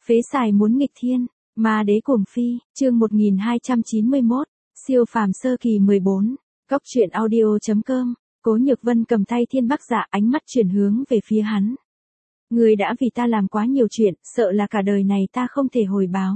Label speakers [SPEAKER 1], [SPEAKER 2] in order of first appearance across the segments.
[SPEAKER 1] Phế xài muốn nghịch thiên, ma đế cuồng phi, chương 1291, siêu phàm sơ kỳ 14, Cóc truyện audio.com, Cố Nhược Vân cầm tay Thiên Bắc Dạ, ánh mắt chuyển hướng về phía hắn. Ngươi đã vì ta làm quá nhiều chuyện, sợ là cả đời này ta không thể hồi báo.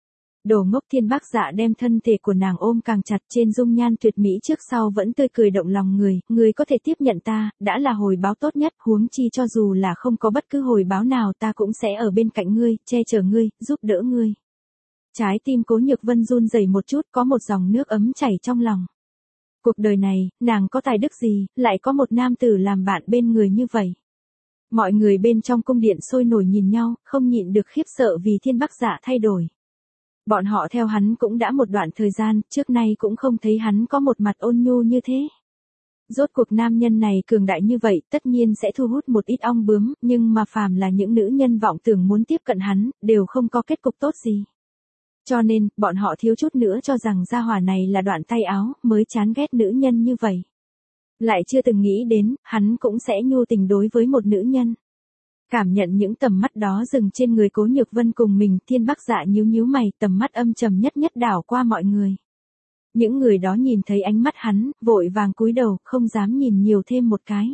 [SPEAKER 1] Đồ ngốc. Thiên Bắc Dạ đem thân thể của nàng ôm càng chặt, trên dung nhan tuyệt mỹ trước sau vẫn tươi cười động lòng người, ngươi có thể tiếp nhận ta, đã là hồi báo tốt nhất, huống chi cho dù là không có bất cứ hồi báo nào ta cũng sẽ ở bên cạnh ngươi, che chở ngươi, giúp đỡ ngươi. Trái tim Cố Nhược Vân run rẩy một chút, có một dòng nước ấm chảy trong lòng. Cuộc đời này, nàng có tài đức gì, lại có một nam tử làm bạn bên người như vậy. Mọi người bên trong cung điện sôi nổi nhìn nhau, không nhịn được khiếp sợ vì Thiên Bắc Dạ thay đổi. Bọn họ theo hắn cũng đã một đoạn thời gian, trước nay cũng không thấy hắn có một mặt ôn nhu như thế. Rốt cuộc nam nhân này cường đại như vậy, tất nhiên sẽ thu hút một ít ong bướm, nhưng mà phàm là những nữ nhân vọng tưởng muốn tiếp cận hắn, đều không có kết cục tốt gì. Cho nên, bọn họ thiếu chút nữa cho rằng gia hỏa này là đoạn tay áo, mới chán ghét nữ nhân như vậy. Lại chưa từng nghĩ đến, hắn cũng sẽ nhu tình đối với một nữ nhân. Cảm nhận những tầm mắt đó dừng trên người Cố Nhược Vân cùng mình, Thiên Bắc Dạ nhíu nhíu mày, tầm mắt âm trầm nhất nhất đảo qua mọi người. Những người đó nhìn thấy ánh mắt hắn, vội vàng cúi đầu, không dám nhìn nhiều thêm một cái.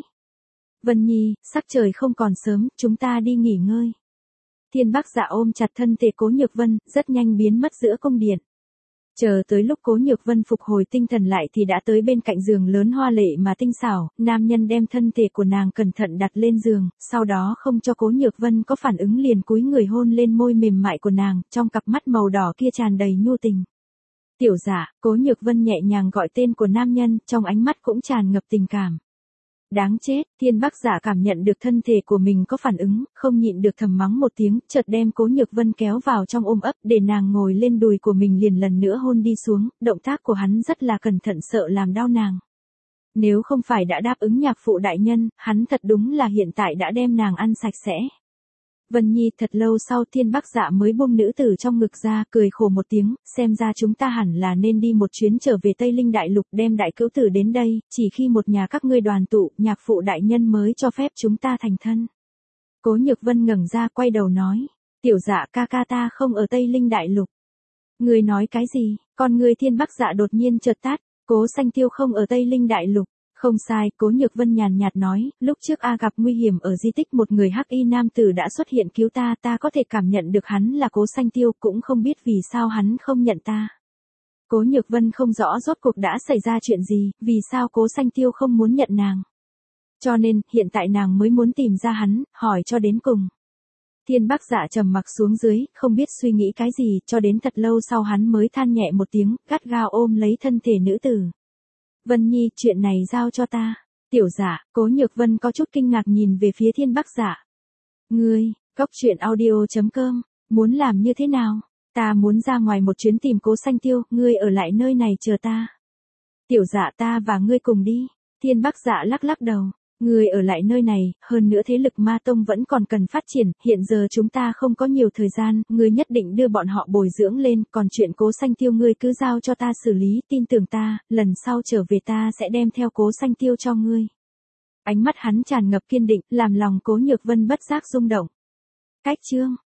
[SPEAKER 1] Vân Nhi, sắc trời không còn sớm, chúng ta đi nghỉ ngơi. Thiên Bắc Dạ ôm chặt thân thể Cố Nhược Vân, rất nhanh biến mất giữa cung điện. Chờ tới lúc Cố Nhược Vân phục hồi tinh thần lại thì đã tới bên cạnh giường lớn hoa lệ mà tinh xảo, nam nhân đem thân thể của nàng cẩn thận đặt lên giường, sau đó không cho Cố Nhược Vân có phản ứng liền cúi người hôn lên môi mềm mại của nàng, trong cặp mắt màu đỏ kia tràn đầy nhu tình. Tiểu Dạ, Cố Nhược Vân nhẹ nhàng gọi tên của nam nhân, trong ánh mắt cũng tràn ngập tình cảm. Đáng chết. Thiên Bắc Dạ cảm nhận được thân thể của mình có phản ứng, không nhịn được thầm mắng một tiếng, chợt đem Cố Nhược Vân kéo vào trong ôm ấp, để nàng ngồi lên đùi của mình liền lần nữa hôn đi xuống, động tác của hắn rất là cẩn thận sợ làm đau nàng. Nếu không phải đã đáp ứng nhạc phụ đại nhân, hắn thật đúng là hiện tại đã đem nàng ăn sạch sẽ. Vân Nhi. Thật lâu sau Thiên Bắc Dạ mới buông nữ tử trong ngực ra, cười khổ một tiếng, xem ra chúng ta hẳn là nên đi một chuyến trở về Tây Linh Đại Lục, đem đại cữu tử đến đây, chỉ khi một nhà các ngươi đoàn tụ, nhạc phụ đại nhân mới cho phép chúng ta thành thân. Cố Nhược Vân ngẩng ra quay đầu nói, Tiểu Dạ ca ca ta không ở Tây Linh Đại Lục. Ngươi nói cái gì? Con ngươi Thiên Bắc Dạ đột nhiên chợt tắt, Cố Sanh Tiêu không ở Tây Linh Đại Lục. Không sai, Cố Nhược Vân nhàn nhạt nói, lúc trước A gặp nguy hiểm ở di tích một người hắc y nam tử đã xuất hiện cứu ta, ta có thể cảm nhận được hắn là Cố Sanh Tiêu, cũng không biết vì sao hắn không nhận ta. Cố Nhược Vân không rõ rốt cuộc đã xảy ra chuyện gì, vì sao Cố Sanh Tiêu không muốn nhận nàng. Cho nên, hiện tại nàng mới muốn tìm ra hắn, hỏi cho đến cùng. Thiên Bắc Dạ trầm mặc xuống dưới, không biết suy nghĩ cái gì, cho đến thật lâu sau hắn mới than nhẹ một tiếng, gắt gao ôm lấy thân thể nữ tử. Vân Nhi, chuyện này giao cho ta. Tiểu Dạ. Cố Nhược Vân có chút kinh ngạc nhìn về phía Thiên Bắc Dạ. Ngươi, Cóc truyện audio.com, muốn làm như thế nào? Ta muốn ra ngoài một chuyến tìm Cố Sanh Tiêu, ngươi ở lại nơi này chờ ta. Tiểu Dạ, ta và ngươi cùng đi. Thiên Bắc Dạ lắc lắc đầu. Ngươi ở lại nơi này, hơn nữa thế lực ma tông vẫn còn cần phát triển, hiện giờ chúng ta không có nhiều thời gian, ngươi nhất định đưa bọn họ bồi dưỡng lên, còn chuyện Cố Sanh Tiêu ngươi cứ giao cho ta xử lý, tin tưởng ta, lần sau trở về ta sẽ đem theo Cố Sanh Tiêu cho ngươi. Ánh mắt hắn tràn ngập kiên định, làm lòng Cố Nhược Vân bất giác rung động. Cách chương